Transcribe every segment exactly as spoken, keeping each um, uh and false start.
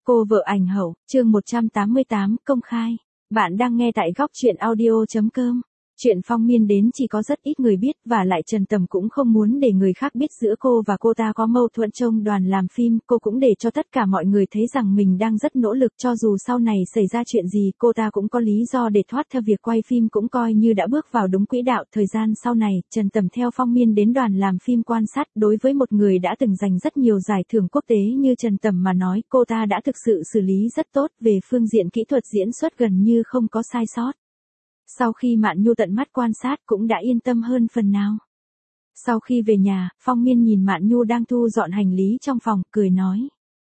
Cô vợ ảnh hậu, chương một trăm tám mươi tám, công khai. Bạn đang nghe tại góc truyện audio chấm com. Chuyện Phong Miên đến chỉ có rất ít người biết, và lại Trần Tầm cũng không muốn để người khác biết giữa cô và cô ta có mâu thuẫn trong đoàn làm phim. Cô cũng để cho tất cả mọi người thấy rằng mình đang rất nỗ lực, cho dù sau này xảy ra chuyện gì cô ta cũng có lý do để thoát theo việc quay phim, cũng coi như đã bước vào đúng quỹ đạo. Thời gian sau này, Trần Tầm theo Phong Miên đến đoàn làm phim quan sát. Đối với một người đã từng giành rất nhiều giải thưởng quốc tế như Trần Tầm mà nói, cô ta đã thực sự xử lý rất tốt, về phương diện kỹ thuật diễn xuất gần như không có sai sót. Sau khi Mạn Nhu tận mắt quan sát cũng đã yên tâm hơn phần nào. Sau khi về nhà, Phong Miên nhìn Mạn Nhu đang thu dọn hành lý trong phòng, cười nói.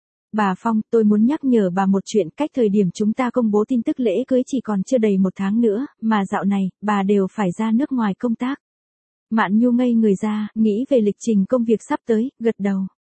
Bà Phong, tôi muốn nhắc nhở bà một chuyện, cách thời điểm chúng ta công bố tin tức lễ cưới chỉ còn chưa đầy một tháng nữa, mà dạo này, bà đều phải ra nước ngoài công tác. Mạn Nhu ngây người ra, nghĩ về lịch trình công việc sắp tới, gật đầu.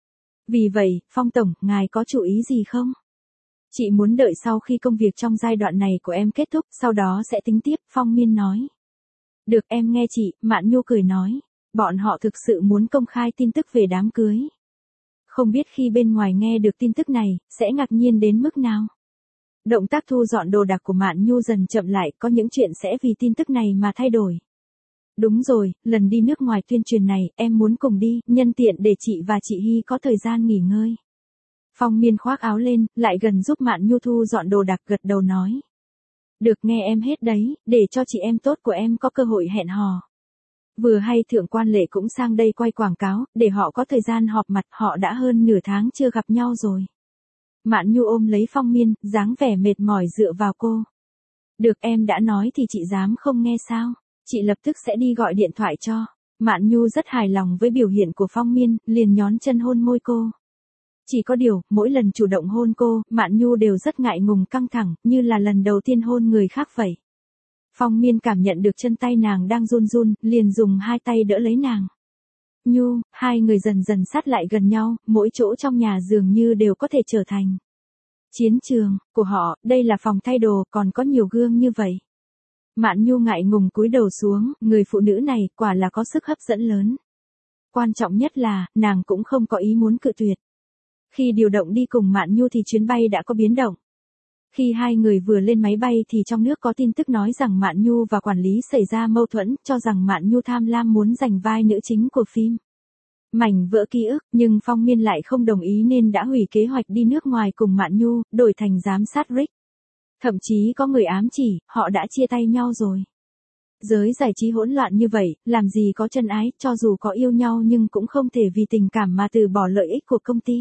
Vì vậy, Phong Tổng, ngài có chủ ý gì không? Chị muốn đợi sau khi công việc trong giai đoạn này của em kết thúc, sau đó sẽ tính tiếp, Phong Miên nói. Được, em nghe chị, Mạn Nhu cười nói. Bọn họ thực sự muốn công khai tin tức về đám cưới. Không biết khi bên ngoài nghe được tin tức này, sẽ ngạc nhiên đến mức nào. Động tác thu dọn đồ đạc của Mạn Nhu dần chậm lại, có những chuyện sẽ vì tin tức này mà thay đổi. Đúng rồi, lần đi nước ngoài tuyên truyền này, em muốn cùng đi, nhân tiện để chị và chị Hy có thời gian nghỉ ngơi. Phong Miên khoác áo lên, lại gần giúp Mạn Nhu thu dọn đồ đạc, gật đầu nói. Được, nghe em hết đấy, để cho chị em tốt của em có cơ hội hẹn hò. Vừa hay Thượng Quan Lệ cũng sang đây quay quảng cáo, để họ có thời gian họp mặt, họ đã hơn nửa tháng chưa gặp nhau rồi. Mạn Nhu ôm lấy Phong Miên, dáng vẻ mệt mỏi dựa vào cô. Được, em đã nói thì chị dám không nghe sao, chị lập tức sẽ đi gọi điện thoại cho. Mạn Nhu rất hài lòng với biểu hiện của Phong Miên, liền nhón chân hôn môi cô. Chỉ có điều, mỗi lần chủ động hôn cô, Mạn Nhu đều rất ngại ngùng căng thẳng, như là lần đầu tiên hôn người khác vậy. Phong Miên cảm nhận được chân tay nàng đang run run, liền dùng hai tay đỡ lấy nàng. Nhu, hai người dần dần sát lại gần nhau, mỗi chỗ trong nhà dường như đều có thể trở thành chiến trường của họ. Đây là phòng thay đồ, còn có nhiều gương như vậy. Mạn Nhu ngại ngùng cúi đầu xuống, người phụ nữ này quả là có sức hấp dẫn lớn. Quan trọng nhất là, nàng cũng không có ý muốn cự tuyệt. Khi điều động đi cùng Mạn Nhu thì chuyến bay đã có biến động. Khi hai người vừa lên máy bay thì trong nước có tin tức nói rằng Mạn Nhu và quản lý xảy ra mâu thuẫn, cho rằng Mạn Nhu tham lam muốn giành vai nữ chính của phim Mảnh vỡ ký ức, nhưng Phong Miên lại không đồng ý nên đã hủy kế hoạch đi nước ngoài cùng Mạn Nhu, đổi thành giám sát Rick. Thậm chí có người ám chỉ, họ đã chia tay nhau rồi. Giới giải trí hỗn loạn như vậy, làm gì có chân ái, cho dù có yêu nhau nhưng cũng không thể vì tình cảm mà từ bỏ lợi ích của công ty.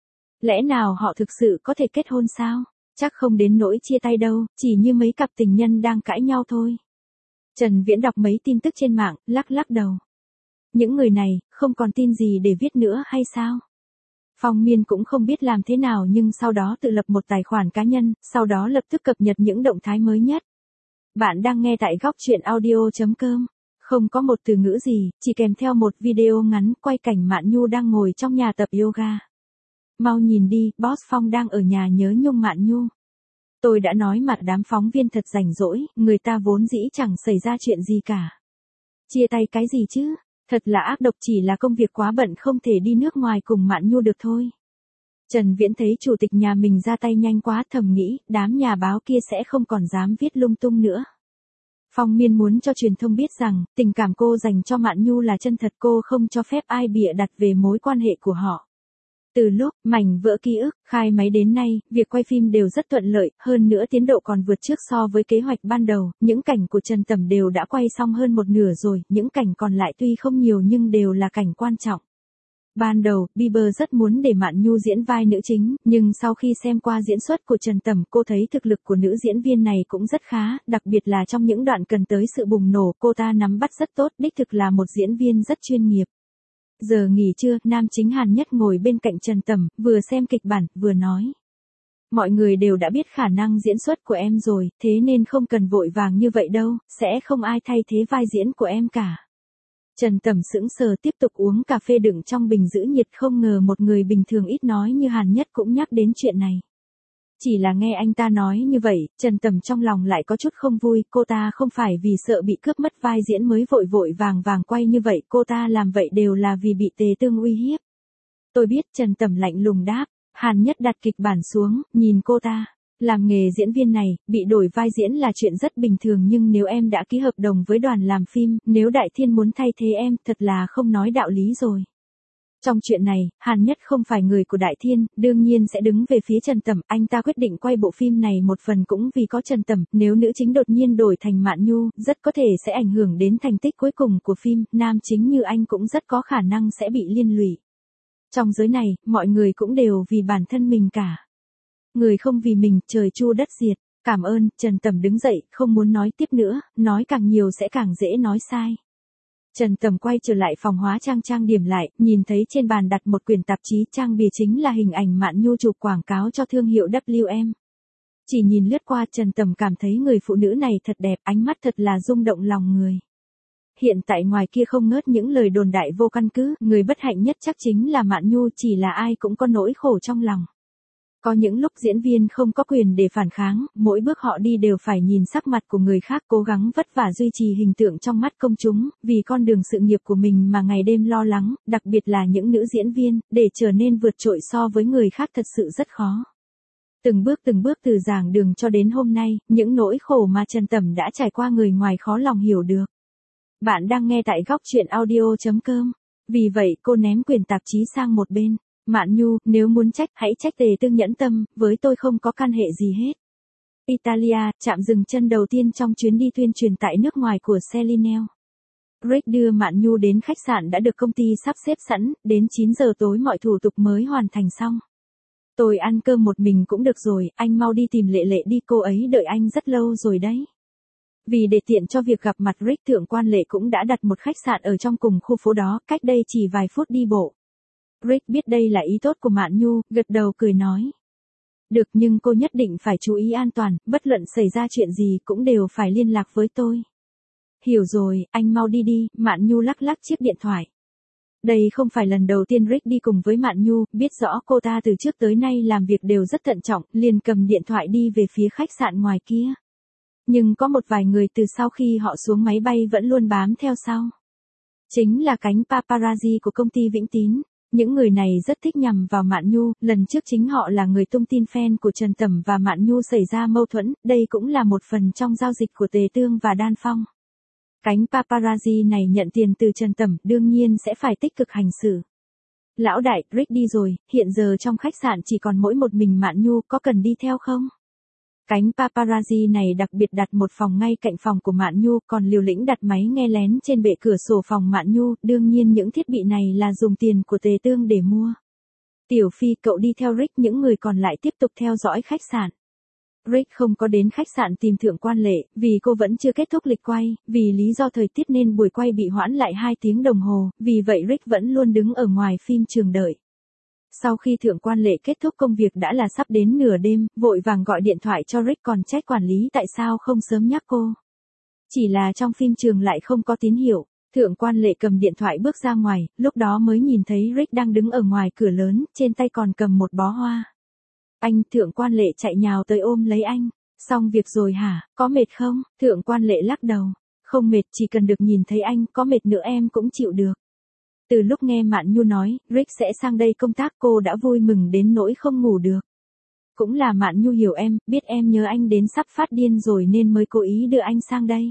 Lẽ nào họ thực sự có thể kết hôn sao? Chắc không đến nỗi chia tay đâu, chỉ như mấy cặp tình nhân đang cãi nhau thôi. Trần Viễn đọc mấy tin tức trên mạng, lắc lắc đầu. Những người này, không còn tin gì để viết nữa hay sao? Phong Miên cũng không biết làm thế nào nhưng sau đó tự lập một tài khoản cá nhân, sau đó lập tức cập nhật những động thái mới nhất. Bạn đang nghe tại góc truyện audio chấm com. Không có một từ ngữ gì, chỉ kèm theo một video ngắn quay cảnh Mạn Nhu đang ngồi trong nhà tập yoga. Mau nhìn đi, Boss Phong đang ở nhà nhớ nhung Mạn Nhu. Tôi đã nói mặt đám phóng viên thật rảnh rỗi, người ta vốn dĩ chẳng xảy ra chuyện gì cả. Chia tay cái gì chứ, thật là ác độc, chỉ là công việc quá bận không thể đi nước ngoài cùng Mạn Nhu được thôi. Trần Viễn thấy chủ tịch nhà mình ra tay nhanh quá, thầm nghĩ, đám nhà báo kia sẽ không còn dám viết lung tung nữa. Phong Miên muốn cho truyền thông biết rằng, tình cảm cô dành cho Mạn Nhu là chân thật, cô không cho phép ai bịa đặt về mối quan hệ của họ. Từ lúc Mảnh vỡ ký ức khai máy đến nay, việc quay phim đều rất thuận lợi, hơn nữa tiến độ còn vượt trước so với kế hoạch ban đầu, những cảnh của Trần Tầm đều đã quay xong hơn một nửa rồi, những cảnh còn lại tuy không nhiều nhưng đều là cảnh quan trọng. Ban đầu, Bieber rất muốn để Mạn Nhu diễn vai nữ chính, nhưng sau khi xem qua diễn xuất của Trần Tầm, cô thấy thực lực của nữ diễn viên này cũng rất khá, đặc biệt là trong những đoạn cần tới sự bùng nổ, cô ta nắm bắt rất tốt, đích thực là một diễn viên rất chuyên nghiệp. Giờ nghỉ trưa, nam chính Hàn Nhất ngồi bên cạnh Trần Tầm, vừa xem kịch bản, vừa nói. Mọi người đều đã biết khả năng diễn xuất của em rồi, thế nên không cần vội vàng như vậy đâu, sẽ không ai thay thế vai diễn của em cả. Trần Tầm sững sờ tiếp tục uống cà phê đựng trong bình giữ nhiệt, không ngờ một người bình thường ít nói như Hàn Nhất cũng nhắc đến chuyện này. Chỉ là nghe anh ta nói như vậy, Trần Tầm trong lòng lại có chút không vui, cô ta không phải vì sợ bị cướp mất vai diễn mới vội vội vàng vàng quay như vậy, cô ta làm vậy đều là vì bị Tề Tương uy hiếp. Tôi biết, Trần Tầm lạnh lùng đáp, Hàn Nhất đặt kịch bản xuống, nhìn cô ta. Làm nghề diễn viên này, bị đổi vai diễn là chuyện rất bình thường nhưng nếu em đã ký hợp đồng với đoàn làm phim, nếu Đại Thiên muốn thay thế em, thật là không nói đạo lý rồi. Trong chuyện này, Hàn Nhất không phải người của Đại Thiên, đương nhiên sẽ đứng về phía Trần Tẩm, anh ta quyết định quay bộ phim này một phần cũng vì có Trần Tẩm, nếu nữ chính đột nhiên đổi thành Mạn Nhu, rất có thể sẽ ảnh hưởng đến thành tích cuối cùng của phim, nam chính như anh cũng rất có khả năng sẽ bị liên lụy. Trong giới này, mọi người cũng đều vì bản thân mình cả. Người không vì mình, trời chu đất diệt. Cảm ơn, Trần Tẩm đứng dậy, không muốn nói tiếp nữa, nói càng nhiều sẽ càng dễ nói sai. Trần Tẩm quay trở lại phòng hóa trang trang điểm lại, nhìn thấy trên bàn đặt một quyển tạp chí, trang bìa chính là hình ảnh Mạn Nhu chụp quảng cáo cho thương hiệu W M. Chỉ nhìn lướt qua Trần Tẩm cảm thấy người phụ nữ này thật đẹp, ánh mắt thật là rung động lòng người. Hiện tại ngoài kia không ngớt những lời đồn đại vô căn cứ, người bất hạnh nhất chắc chính là Mạn Nhu, chỉ là ai cũng có nỗi khổ trong lòng. Có những lúc diễn viên không có quyền để phản kháng, mỗi bước họ đi đều phải nhìn sắc mặt của người khác, cố gắng vất vả duy trì hình tượng trong mắt công chúng, vì con đường sự nghiệp của mình mà ngày đêm lo lắng, đặc biệt là những nữ diễn viên, để trở nên vượt trội so với người khác thật sự rất khó. Từng bước từng bước từ giảng đường cho đến hôm nay, những nỗi khổ mà Trần Tẩm đã trải qua người ngoài khó lòng hiểu được. Bạn đang nghe tại góc truyện audio chấm com. Vì vậy cô ném quyển tạp chí sang một bên. Mạn Nhu, nếu muốn trách, hãy trách Tề Tương nhẫn tâm, với tôi không có can hệ gì hết. Italia, chạm dừng chân đầu tiên trong chuyến đi tuyên truyền tại nước ngoài của Celine. Rick đưa Mạn Nhu đến khách sạn đã được công ty sắp xếp sẵn, đến chín giờ tối mọi thủ tục mới hoàn thành xong. Tôi ăn cơm một mình cũng được rồi, anh mau đi tìm Lệ Lệ đi, cô ấy đợi anh rất lâu rồi đấy. Vì để tiện cho việc gặp mặt Rick, Thượng quan Lệ cũng đã đặt một khách sạn ở trong cùng khu phố đó, cách đây chỉ vài phút đi bộ. Rick biết đây là ý tốt của Mạn Nhu, gật đầu cười nói. Được, nhưng cô nhất định phải chú ý an toàn, bất luận xảy ra chuyện gì cũng đều phải liên lạc với tôi. Hiểu rồi, anh mau đi đi, Mạn Nhu lắc lắc chiếc điện thoại. Đây không phải lần đầu tiên Rick đi cùng với Mạn Nhu, biết rõ cô ta từ trước tới nay làm việc đều rất thận trọng, liền cầm điện thoại đi về phía khách sạn ngoài kia. Nhưng có một vài người từ sau khi họ xuống máy bay vẫn luôn bám theo sau. Chính là cánh paparazzi của công ty Vĩnh Tín. Những người này rất thích nhằm vào Mạn Nhu, lần trước chính họ là người tung tin fan của Trần Tẩm và Mạn Nhu xảy ra mâu thuẫn, đây cũng là một phần trong giao dịch của Tề Tương và Đan Phong. Cánh paparazzi này nhận tiền từ Trần Tẩm, đương nhiên sẽ phải tích cực hành xử. Lão đại, Rick đi rồi, hiện giờ trong khách sạn chỉ còn mỗi một mình Mạn Nhu, có cần đi theo không? Cánh paparazzi này đặc biệt đặt một phòng ngay cạnh phòng của Mạn Nhu, còn liều lĩnh đặt máy nghe lén trên bệ cửa sổ phòng Mạn Nhu, đương nhiên những thiết bị này là dùng tiền của Tề Tương để mua. Tiểu Phi, cậu đi theo Rick, những người còn lại tiếp tục theo dõi khách sạn. Rick không có đến khách sạn tìm Thượng quan Lệ, vì cô vẫn chưa kết thúc lịch quay, vì lý do thời tiết nên buổi quay bị hoãn lại hai tiếng đồng hồ, vì vậy Rick vẫn luôn đứng ở ngoài phim trường đợi. Sau khi Thượng quan Lệ kết thúc công việc đã là sắp đến nửa đêm, vội vàng gọi điện thoại cho Rick, còn trách quản lý tại sao không sớm nhắc cô. Chỉ là trong phim trường lại không có tín hiệu, Thượng quan Lệ cầm điện thoại bước ra ngoài, lúc đó mới nhìn thấy Rick đang đứng ở ngoài cửa lớn, trên tay còn cầm một bó hoa. Anh, Thượng quan Lệ chạy nhào tới ôm lấy anh. Xong việc rồi hả, có mệt không? Thượng quan Lệ lắc đầu. Không mệt, chỉ cần được nhìn thấy anh, có mệt nữa em cũng chịu được. Từ lúc nghe Mạn Nhu nói, Rick sẽ sang đây công tác, cô đã vui mừng đến nỗi không ngủ được. Cũng là Mạn Nhu hiểu em, biết em nhớ anh đến sắp phát điên rồi nên mới cố ý đưa anh sang đây.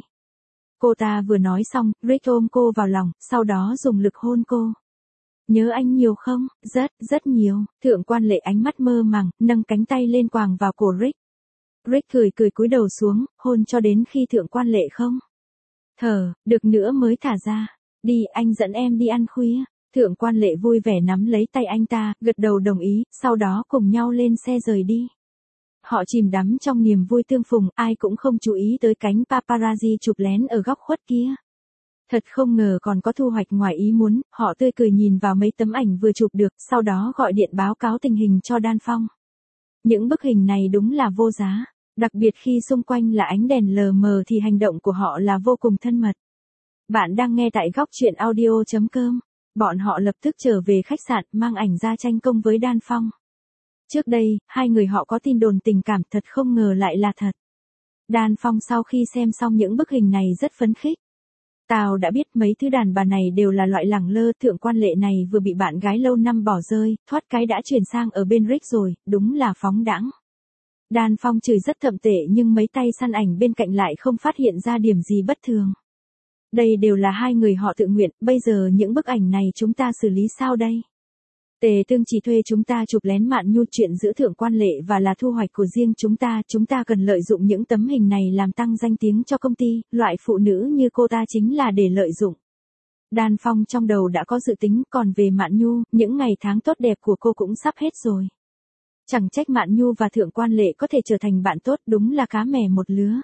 Cô ta vừa nói xong, Rick ôm cô vào lòng, sau đó dùng lực hôn cô. Nhớ anh nhiều không? Rất, rất nhiều. Thượng quan Lệ ánh mắt mơ màng, nâng cánh tay lên quàng vào cổ Rick. Rick cười cười cúi đầu xuống, hôn cho đến khi Thượng quan Lệ không thở được nữa mới thả ra. Đi, anh dẫn em đi ăn khuya. Thượng quan Lệ vui vẻ nắm lấy tay anh ta, gật đầu đồng ý, sau đó cùng nhau lên xe rời đi. Họ chìm đắm trong niềm vui tương phùng, ai cũng không chú ý tới cánh paparazzi chụp lén ở góc khuất kia. Thật không ngờ còn có thu hoạch ngoài ý muốn, họ tươi cười nhìn vào mấy tấm ảnh vừa chụp được, sau đó gọi điện báo cáo tình hình cho Đan Phong. Những bức hình này đúng là vô giá, đặc biệt khi xung quanh là ánh đèn lờ mờ thì hành động của họ là vô cùng thân mật. Bạn đang nghe tại góc truyện audio chấm com. Bọn họ lập tức trở về khách sạn, mang ảnh ra tranh công với Đan Phong. Trước đây, hai người họ có tin đồn tình cảm, thật không ngờ lại là thật. Đan Phong sau khi xem xong những bức hình này rất phấn khích. Tao đã biết mấy thứ đàn bà này đều là loại lẳng lơ, Thượng quan Lệ này vừa bị bạn gái lâu năm bỏ rơi, thoát cái đã chuyển sang ở bên Rick rồi, đúng là phóng đãng. Đan Phong chửi rất thậm tệ nhưng mấy tay săn ảnh bên cạnh lại không phát hiện ra điểm gì bất thường. Đây đều là hai người họ tự nguyện, bây giờ những bức ảnh này chúng ta xử lý sao đây? Tề Tương chỉ thuê chúng ta chụp lén Mạn Nhu, chuyện giữa Thượng quan Lệ và là thu hoạch của riêng chúng ta, chúng ta cần lợi dụng những tấm hình này làm tăng danh tiếng cho công ty, loại phụ nữ như cô ta chính là để lợi dụng. Đan Phong trong đầu đã có dự tính, còn về Mạn Nhu, những ngày tháng tốt đẹp của cô cũng sắp hết rồi. Chẳng trách Mạn Nhu và Thượng quan Lệ có thể trở thành bạn tốt, đúng là cá mè một lứa.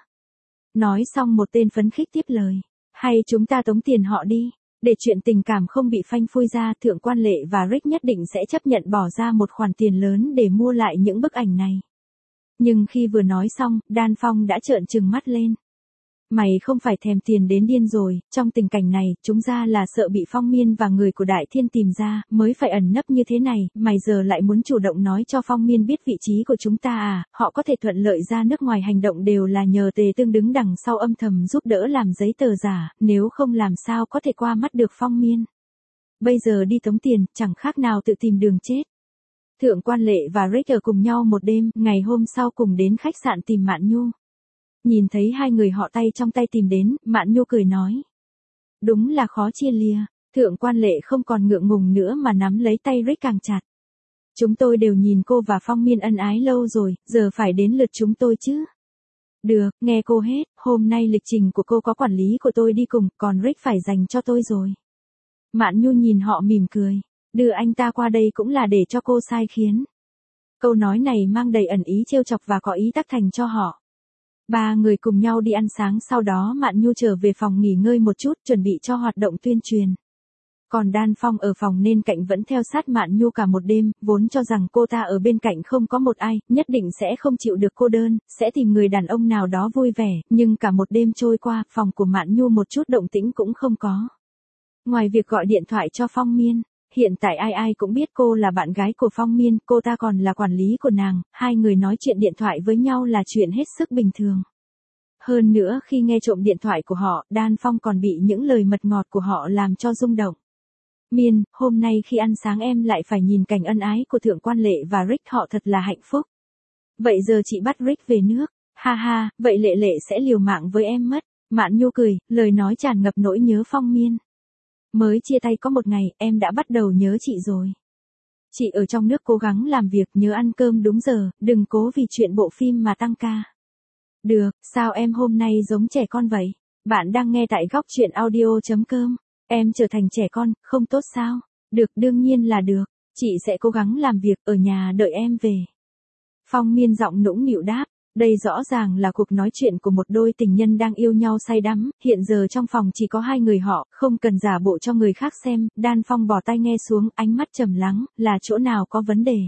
Nói xong một tên phấn khích tiếp lời, hay chúng ta tống tiền họ đi. Để chuyện tình cảm không bị phanh phui ra, Thượng quan Lệ và Rick nhất định sẽ chấp nhận bỏ ra một khoản tiền lớn để mua lại những bức ảnh này. Nhưng khi vừa nói xong, Đan Phong đã trợn trừng mắt lên. Mày không phải thèm tiền đến điên rồi, trong tình cảnh này, chúng ra là sợ bị Phong Miên và người của Đại Thiên tìm ra, mới phải ẩn nấp như thế này, mày giờ lại muốn chủ động nói cho Phong Miên biết vị trí của chúng ta à, họ có thể thuận lợi ra nước ngoài hành động đều là nhờ Tề Tương đứng đằng sau âm thầm giúp đỡ làm giấy tờ giả, nếu không làm sao có thể qua mắt được Phong Miên. Bây giờ đi tống tiền, chẳng khác nào tự tìm đường chết. Thượng quan Lệ và Rick ở cùng nhau một đêm, ngày hôm sau cùng đến khách sạn tìm Mạn Nhu. Nhìn thấy hai người họ tay trong tay tìm đến, Mạn Nhu cười nói. Đúng là khó chia lìa, Thượng quan Lệ không còn ngượng ngùng nữa mà nắm lấy tay Rick càng chặt. Chúng tôi đều nhìn cô và Phong Miên ân ái lâu rồi, giờ phải đến lượt chúng tôi chứ. Được, nghe cô hết, hôm nay lịch trình của cô có quản lý của tôi đi cùng, còn Rick phải dành cho tôi rồi. Mạn Nhu nhìn họ mỉm cười, đưa anh ta qua đây cũng là để cho cô sai khiến. Câu nói này mang đầy ẩn ý trêu chọc và có ý tác thành cho họ. Ba người cùng nhau đi ăn sáng, sau đó Mạn Nhu trở về phòng nghỉ ngơi một chút, chuẩn bị cho hoạt động tuyên truyền. Còn Đan Phong ở phòng nên cạnh vẫn theo sát Mạn Nhu cả một đêm, vốn cho rằng cô ta ở bên cạnh không có một ai, nhất định sẽ không chịu được cô đơn, sẽ tìm người đàn ông nào đó vui vẻ, nhưng cả một đêm trôi qua, phòng của Mạn Nhu một chút động tĩnh cũng không có. Ngoài việc gọi điện thoại cho Phong Miên, hiện tại ai ai cũng biết cô là bạn gái của Phong Miên, cô ta còn là quản lý của nàng, hai người nói chuyện điện thoại với nhau là chuyện hết sức bình thường. Hơn nữa khi nghe trộm điện thoại của họ, Đan Phong còn bị những lời mật ngọt của họ làm cho rung động. Miên, hôm nay khi ăn sáng em lại phải nhìn cảnh ân ái của Thượng quan Lệ và Rick, họ thật là hạnh phúc. Vậy giờ chị bắt Rick về nước, ha ha, vậy Lệ Lệ sẽ liều mạng với em mất. Mạn Nhu cười, lời nói tràn ngập nỗi nhớ Phong Miên. Mới chia tay có một ngày, em đã bắt đầu nhớ chị rồi. Chị ở trong nước cố gắng làm việc, nhớ ăn cơm đúng giờ, đừng cố vì chuyện bộ phim mà tăng ca. Được, sao em hôm nay giống trẻ con vậy? Bạn đang nghe tại góc truyện audio chấm com. Em trở thành trẻ con, không tốt sao? Được, đương nhiên là được. Chị sẽ cố gắng làm việc, ở nhà đợi em về. Phong Miên giọng nũng nịu đáp. Đây rõ ràng là cuộc nói chuyện của một đôi tình nhân đang yêu nhau say đắm, hiện giờ trong phòng chỉ có hai người họ, không cần giả bộ cho người khác xem. Đan Phong bỏ tai nghe xuống, ánh mắt trầm lắng, là chỗ nào có vấn đề.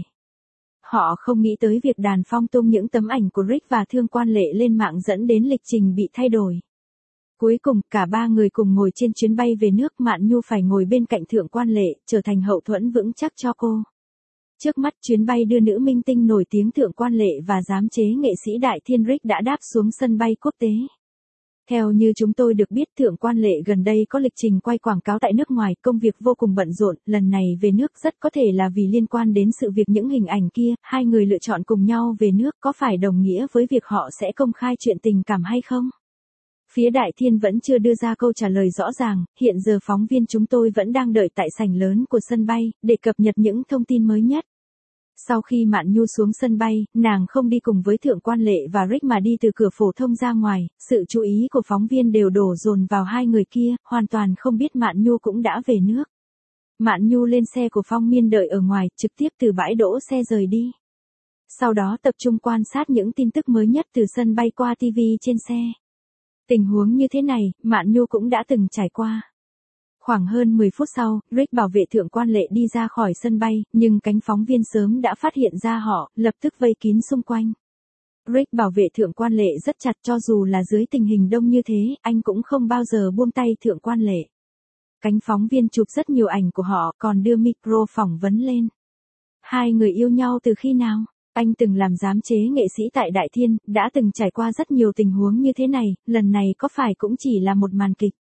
Họ không nghĩ tới việc Đan Phong tung những tấm ảnh của Rick và Thượng quan Lệ lên mạng dẫn đến lịch trình bị thay đổi. Cuối cùng, cả ba người cùng ngồi trên chuyến bay về nước, Mạn Nhu phải ngồi bên cạnh Thượng quan Lệ, trở thành hậu thuẫn vững chắc cho cô. Trước mắt chuyến bay đưa nữ minh tinh nổi tiếng Thượng quan Lệ và giám chế nghệ sĩ Đại Thiên Rick đã đáp xuống sân bay quốc tế. Theo như chúng tôi được biết, Thượng quan Lệ gần đây có lịch trình quay quảng cáo tại nước ngoài, công việc vô cùng bận rộn, lần này về nước rất có thể là vì liên quan đến sự việc những hình ảnh kia, hai người lựa chọn cùng nhau về nước có phải đồng nghĩa với việc họ sẽ công khai chuyện tình cảm hay không? Phía Đại Thiên vẫn chưa đưa ra câu trả lời rõ ràng, hiện giờ phóng viên chúng tôi vẫn đang đợi tại sảnh lớn của sân bay, để cập nhật những thông tin mới nhất. Sau khi Mạn Nhu xuống sân bay, nàng không đi cùng với Thượng quan Lệ và Rick mà đi từ cửa phổ thông ra ngoài, sự chú ý của phóng viên đều đổ dồn vào hai người kia, hoàn toàn không biết Mạn Nhu cũng đã về nước. Mạn Nhu lên xe của Phong Miên đợi ở ngoài, trực tiếp từ bãi đỗ xe rời đi. Sau đó tập trung quan sát những tin tức mới nhất từ sân bay qua ti vi trên xe. Tình huống như thế này, Mạn Nhu cũng đã từng trải qua. Khoảng hơn mười phút sau, Rick bảo vệ Thượng quan Lệ đi ra khỏi sân bay, nhưng cánh phóng viên sớm đã phát hiện ra họ, lập tức vây kín xung quanh. Rick bảo vệ Thượng quan Lệ rất chặt, cho dù là dưới tình hình đông như thế, anh cũng không bao giờ buông tay Thượng quan Lệ. Cánh phóng viên chụp rất nhiều ảnh của họ, còn đưa micro phỏng vấn lên. Hai người yêu nhau từ khi nào? Anh từng làm giám chế nghệ sĩ tại Đại Thiên, đã từng trải qua rất nhiều tình huống như thế này, lần này có phải cũng chỉ là một màn kịch?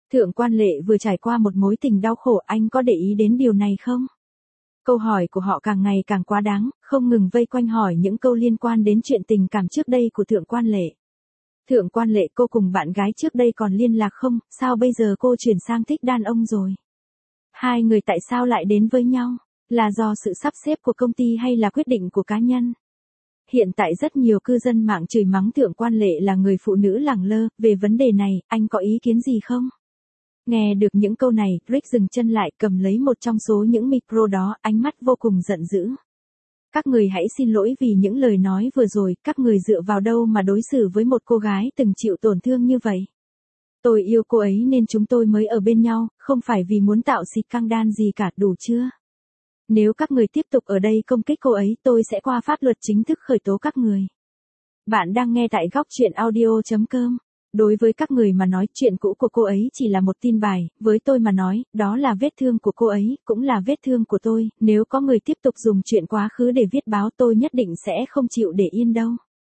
Thượng quan Lệ vừa trải qua một mối tình đau khổ, anh có để ý đến điều này không? Câu hỏi của họ càng ngày càng quá đáng, không ngừng vây quanh hỏi những câu liên quan đến chuyện tình cảm trước đây của Thượng quan Lệ. Thượng quan Lệ, cô cùng bạn gái trước đây còn liên lạc không, sao bây giờ cô chuyển sang thích đàn ông rồi? Hai người tại sao lại đến với nhau? Là do sự sắp xếp của công ty hay là quyết định của cá nhân? Hiện tại rất nhiều cư dân mạng chửi mắng Thượng quan Lệ là người phụ nữ lẳng lơ, về vấn đề này, anh có ý kiến gì không? Nghe được những câu này, Rick dừng chân lại, cầm lấy một trong số những micro đó, ánh mắt vô cùng giận dữ. Các người hãy xin lỗi vì những lời nói vừa rồi, các người dựa vào đâu mà đối xử với một cô gái từng chịu tổn thương như vậy? Tôi yêu cô ấy nên chúng tôi mới ở bên nhau, không phải vì muốn tạo xịt căng đan gì cả, đủ chưa? Nếu các người tiếp tục ở đây công kích cô ấy, tôi sẽ qua pháp luật chính thức khởi tố các người. Bạn đang nghe tại góc truyện audio chấm com. Đối với các người mà nói chuyện cũ của cô ấy chỉ là một tin bài, với tôi mà nói, đó là vết thương của cô ấy, cũng là vết thương của tôi, nếu có người tiếp tục dùng chuyện quá khứ để viết báo tôi nhất định sẽ không chịu để yên đâu.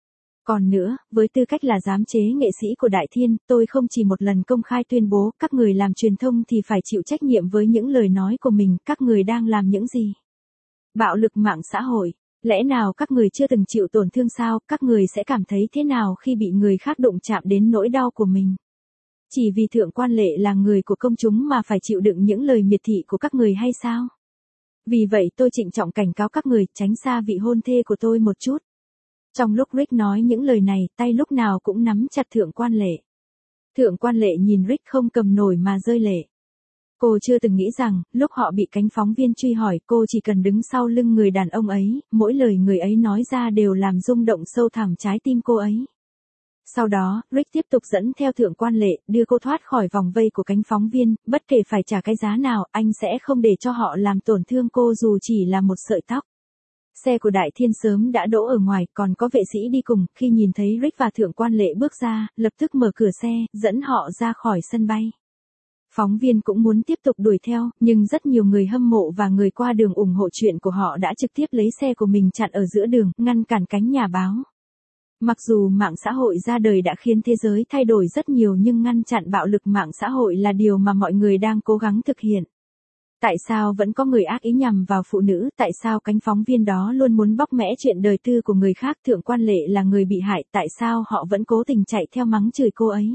Còn nữa, với tư cách là giám chế nghệ sĩ của Đại Thiên, tôi không chỉ một lần công khai tuyên bố, các người làm truyền thông thì phải chịu trách nhiệm với những lời nói của mình, các người đang làm những gì? Bạo lực mạng xã hội. Lẽ nào các người chưa từng chịu tổn thương sao, các người sẽ cảm thấy thế nào khi bị người khác đụng chạm đến nỗi đau của mình? Chỉ vì Thượng quan Lệ là người của công chúng mà phải chịu đựng những lời miệt thị của các người hay sao? Vì vậy tôi trịnh trọng cảnh cáo các người, tránh xa vị hôn thê của tôi một chút. Trong lúc Rick nói những lời này, tay lúc nào cũng nắm chặt Thượng quan Lệ. Thượng quan Lệ nhìn Rick không cầm nổi mà rơi lệ. Cô chưa từng nghĩ rằng, lúc họ bị cánh phóng viên truy hỏi, cô chỉ cần đứng sau lưng người đàn ông ấy, mỗi lời người ấy nói ra đều làm rung động sâu thẳm trái tim cô ấy. Sau đó, Rick tiếp tục dẫn theo Thượng quan Lệ, đưa cô thoát khỏi vòng vây của cánh phóng viên, bất kể phải trả cái giá nào, anh sẽ không để cho họ làm tổn thương cô dù chỉ là một sợi tóc. Xe của Đại Thiên sớm đã đỗ ở ngoài, còn có vệ sĩ đi cùng, khi nhìn thấy Rick và Thượng quan Lệ bước ra, lập tức mở cửa xe, dẫn họ ra khỏi sân bay. Phóng viên cũng muốn tiếp tục đuổi theo, nhưng rất nhiều người hâm mộ và người qua đường ủng hộ chuyện của họ đã trực tiếp lấy xe của mình chặn ở giữa đường, ngăn cản cánh nhà báo. Mặc dù mạng xã hội ra đời đã khiến thế giới thay đổi rất nhiều nhưng ngăn chặn bạo lực mạng xã hội là điều mà mọi người đang cố gắng thực hiện. Tại sao vẫn có người ác ý nhằm vào phụ nữ, tại sao cánh phóng viên đó luôn muốn bóc mẽ chuyện đời tư của người khác, Thượng quan Lệ là người bị hại, tại sao họ vẫn cố tình chạy theo mắng chửi cô ấy?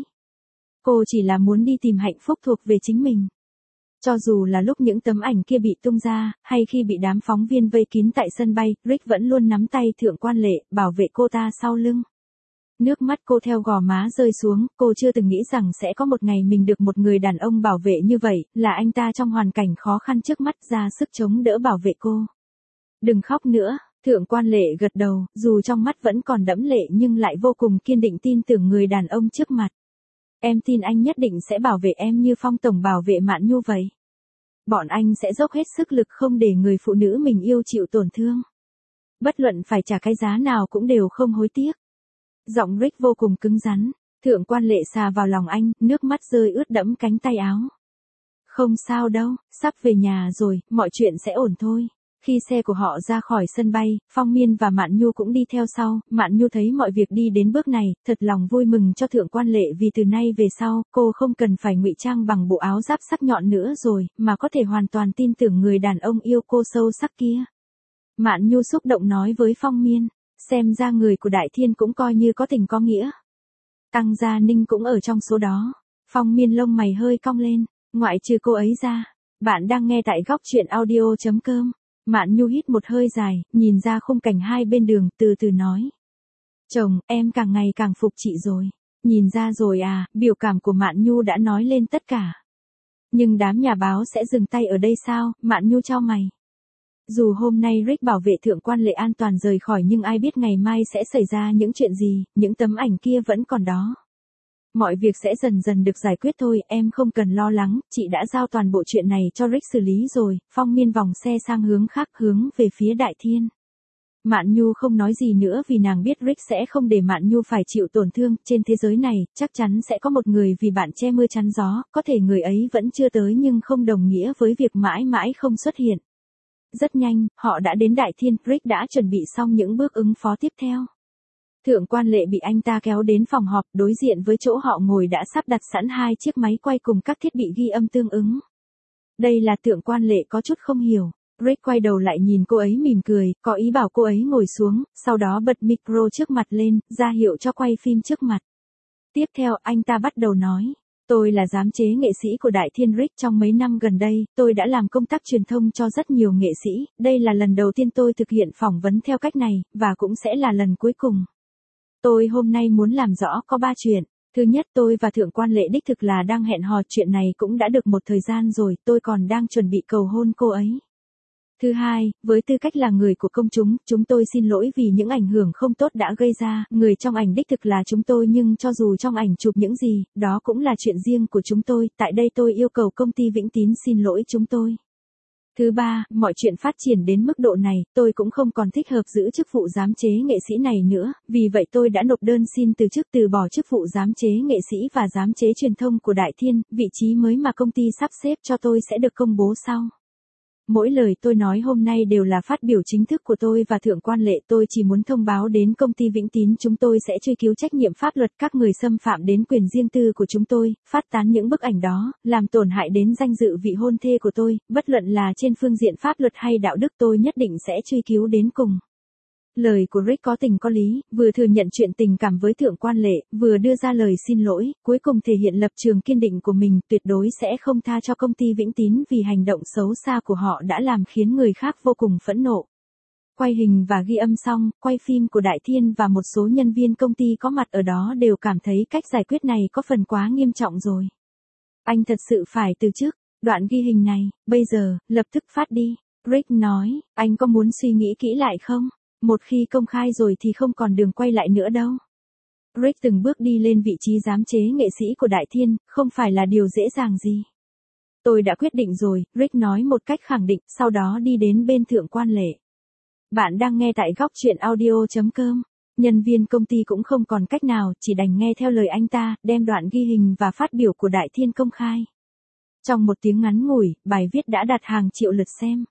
Cô chỉ là muốn đi tìm hạnh phúc thuộc về chính mình. Cho dù là lúc những tấm ảnh kia bị tung ra, hay khi bị đám phóng viên vây kín tại sân bay, Rick vẫn luôn nắm tay Thượng quan Lệ, bảo vệ cô ta sau lưng. Nước mắt cô theo gò má rơi xuống, cô chưa từng nghĩ rằng sẽ có một ngày mình được một người đàn ông bảo vệ như vậy, là anh ta trong hoàn cảnh khó khăn trước mắt ra sức chống đỡ bảo vệ cô. Đừng khóc nữa, Thượng quan Lệ gật đầu, dù trong mắt vẫn còn đẫm lệ nhưng lại vô cùng kiên định tin tưởng người đàn ông trước mặt. Em tin anh nhất định sẽ bảo vệ em như Phong tổng bảo vệ Mạn Nhu vậy. Bọn anh sẽ dốc hết sức lực không để người phụ nữ mình yêu chịu tổn thương. Bất luận phải trả cái giá nào cũng đều không hối tiếc. Giọng Rick vô cùng cứng rắn, Thượng quan Lệ xà vào lòng anh, nước mắt rơi ướt đẫm cánh tay áo. Không sao đâu, sắp về nhà rồi, mọi chuyện sẽ ổn thôi. Khi xe của họ ra khỏi sân bay, Phong Miên và Mạn Nhu cũng đi theo sau, Mạn Nhu thấy mọi việc đi đến bước này, thật lòng vui mừng cho Thượng quan Lệ vì từ nay về sau, cô không cần phải ngụy trang bằng bộ áo giáp sắc nhọn nữa rồi, mà có thể hoàn toàn tin tưởng người đàn ông yêu cô sâu sắc kia. Mạn Nhu xúc động nói với Phong Miên, xem ra người của Đại Thiên cũng coi như có tình có nghĩa. Tăng Gia Ninh cũng ở trong số đó. Phong Miên lông mày hơi cong lên, ngoại trừ cô ấy ra. Bạn đang nghe tại góc truyện audio chấm com. Mạn Nhu hít một hơi dài, nhìn ra khung cảnh hai bên đường, từ từ nói. Chồng, em càng ngày càng phục chị rồi. Nhìn ra rồi à, biểu cảm của Mạn Nhu đã nói lên tất cả. Nhưng đám nhà báo sẽ dừng tay ở đây sao, Mạn Nhu chau mày. Dù hôm nay Rick bảo vệ Thượng quan Lệ an toàn rời khỏi nhưng ai biết ngày mai sẽ xảy ra những chuyện gì, những tấm ảnh kia vẫn còn đó. Mọi việc sẽ dần dần được giải quyết thôi, em không cần lo lắng, chị đã giao toàn bộ chuyện này cho Rick xử lý rồi. Phong Miên vòng xe sang hướng khác, hướng về phía Đại Thiên. Mạn Nhu không nói gì nữa vì nàng biết Rick sẽ không để Mạn Nhu phải chịu tổn thương, trên thế giới này, chắc chắn sẽ có một người vì bạn che mưa chắn gió, có thể người ấy vẫn chưa tới nhưng không đồng nghĩa với việc mãi mãi không xuất hiện. Rất nhanh, họ đã đến Đại Thiên, Rick đã chuẩn bị xong những bước ứng phó tiếp theo. Thượng quan Lệ bị anh ta kéo đến phòng họp, đối diện với chỗ họ ngồi đã sắp đặt sẵn hai chiếc máy quay cùng các thiết bị ghi âm tương ứng. Đây là Thượng quan Lệ có chút không hiểu. Rick quay đầu lại nhìn cô ấy mỉm cười, có ý bảo cô ấy ngồi xuống, sau đó bật micro trước mặt lên, ra hiệu cho quay phim trước mặt. Tiếp theo anh ta bắt đầu nói. Tôi là giám chế nghệ sĩ của Đại Thiên Rick. Trong mấy năm gần đây, tôi đã làm công tác truyền thông cho rất nhiều nghệ sĩ. Đây là lần đầu tiên tôi thực hiện phỏng vấn theo cách này, và cũng sẽ là lần cuối cùng. Tôi hôm nay muốn làm rõ có ba chuyện. Thứ nhất, tôi và Thượng quan Lệ đích thực là đang hẹn hò, chuyện này cũng đã được một thời gian rồi, tôi còn đang chuẩn bị cầu hôn cô ấy. Thứ hai, với tư cách là người của công chúng, chúng tôi xin lỗi vì những ảnh hưởng không tốt đã gây ra, người trong ảnh đích thực là chúng tôi, nhưng cho dù trong ảnh chụp những gì, đó cũng là chuyện riêng của chúng tôi, tại đây tôi yêu cầu công ty Vĩnh Tín xin lỗi chúng tôi. Thứ ba, mọi chuyện phát triển đến mức độ này, tôi cũng không còn thích hợp giữ chức vụ giám chế nghệ sĩ này nữa, vì vậy tôi đã nộp đơn xin từ chức, từ bỏ chức vụ giám chế nghệ sĩ và giám chế truyền thông của Đại Thiên, vị trí mới mà công ty sắp xếp cho tôi sẽ được công bố sau. Mỗi lời tôi nói hôm nay đều là phát biểu chính thức của tôi và Thượng quan Lệ. Tôi chỉ muốn thông báo đến công ty Vĩnh Tín chúng tôi sẽ truy cứu trách nhiệm pháp luật các người xâm phạm đến quyền riêng tư của chúng tôi, phát tán những bức ảnh đó, làm tổn hại đến danh dự vị hôn thê của tôi, bất luận là trên phương diện pháp luật hay đạo đức tôi nhất định sẽ truy cứu đến cùng. Lời của Rick có tình có lý, vừa thừa nhận chuyện tình cảm với Thượng quan Lệ, vừa đưa ra lời xin lỗi, cuối cùng thể hiện lập trường kiên định của mình, tuyệt đối sẽ không tha cho công ty Vĩnh Tín vì hành động xấu xa của họ đã làm khiến người khác vô cùng phẫn nộ. Quay hình và ghi âm xong, quay phim của Đại Thiên và một số nhân viên công ty có mặt ở đó đều cảm thấy cách giải quyết này có phần quá nghiêm trọng rồi. Anh thật sự phải từ chức. Đoạn ghi hình này, bây giờ, lập tức phát đi. Rick nói, anh có muốn suy nghĩ kỹ lại không? Một khi công khai rồi thì không còn đường quay lại nữa đâu. Rick từng bước đi lên vị trí giám chế nghệ sĩ của Đại Thiên, không phải là điều dễ dàng gì. Tôi đã quyết định rồi, Rick nói một cách khẳng định, sau đó đi đến bên Thượng quan Lệ. Bạn đang nghe tại góc truyện audio chấm com. Nhân viên công ty cũng không còn cách nào, chỉ đành nghe theo lời anh ta, đem đoạn ghi hình và phát biểu của Đại Thiên công khai. Trong một tiếng ngắn ngủi, bài viết đã đạt hàng triệu lượt xem.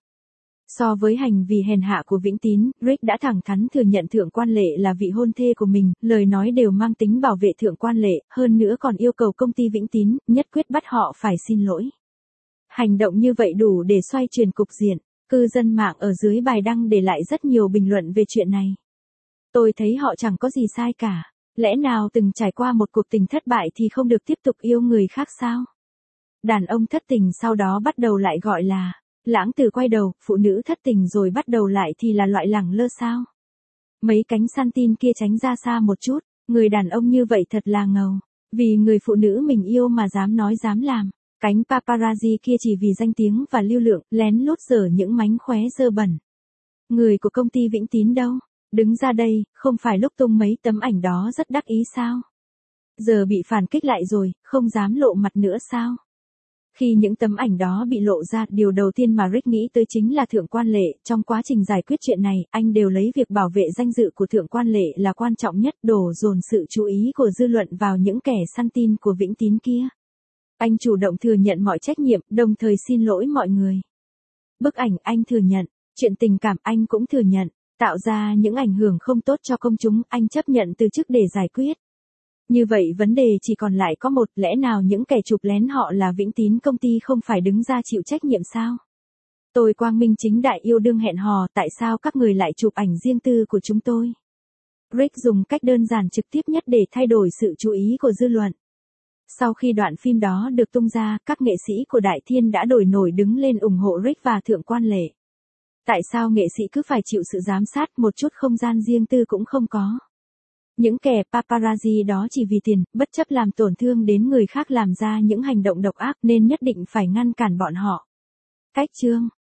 So với hành vi hèn hạ của Vĩnh Tín, Rick đã thẳng thắn thừa nhận Thượng quan Lệ là vị hôn thê của mình, lời nói đều mang tính bảo vệ Thượng quan Lệ, hơn nữa còn yêu cầu công ty Vĩnh Tín nhất quyết bắt họ phải xin lỗi. Hành động như vậy đủ để xoay chuyển cục diện. Cư dân mạng ở dưới bài đăng để lại rất nhiều bình luận về chuyện này. Tôi thấy họ chẳng có gì sai cả. Lẽ nào từng trải qua một cuộc tình thất bại thì không được tiếp tục yêu người khác sao? Đàn ông thất tình sau đó bắt đầu lại gọi là lãng tử quay đầu, phụ nữ thất tình rồi bắt đầu lại thì là loại lẳng lơ sao? Mấy cánh săn tin kia tránh ra xa một chút, người đàn ông như vậy thật là ngầu. Vì người phụ nữ mình yêu mà dám nói dám làm. Cánh paparazzi kia chỉ vì danh tiếng và lưu lượng, lén lút dở những mánh khóe dơ bẩn. Người của công ty Vĩnh Tín đâu? Đứng ra đây, không phải lúc tung mấy tấm ảnh đó rất đắc ý sao? Giờ bị phản kích lại rồi, không dám lộ mặt nữa sao? Khi những tấm ảnh đó bị lộ ra, điều đầu tiên mà Rick nghĩ tới chính là Thượng quan Lệ. Trong quá trình giải quyết chuyện này, anh đều lấy việc bảo vệ danh dự của Thượng quan Lệ là quan trọng nhất, đổ dồn sự chú ý của dư luận vào những kẻ săn tin của Vĩnh Tín kia. Anh chủ động thừa nhận mọi trách nhiệm, đồng thời xin lỗi mọi người. Bức ảnh anh thừa nhận, chuyện tình cảm anh cũng thừa nhận, tạo ra những ảnh hưởng không tốt cho công chúng, anh chấp nhận từ chức để giải quyết. Như vậy vấn đề chỉ còn lại có một, lẽ nào những kẻ chụp lén họ là Vĩnh Tín công ty không phải đứng ra chịu trách nhiệm sao? Tôi quang minh chính đại yêu đương hẹn hò, tại sao các người lại chụp ảnh riêng tư của chúng tôi? Rick dùng cách đơn giản trực tiếp nhất để thay đổi sự chú ý của dư luận. Sau khi đoạn phim đó được tung ra, các nghệ sĩ của Đại Thiên đã đổi nổi đứng lên ủng hộ Rick và Thượng quan Lệ. Tại sao nghệ sĩ cứ phải chịu sự giám sát, một chút không gian riêng tư cũng không có? Những kẻ paparazzi đó chỉ vì tiền, bất chấp làm tổn thương đến người khác làm ra những hành động độc ác nên nhất định phải ngăn cản bọn họ. Cách chương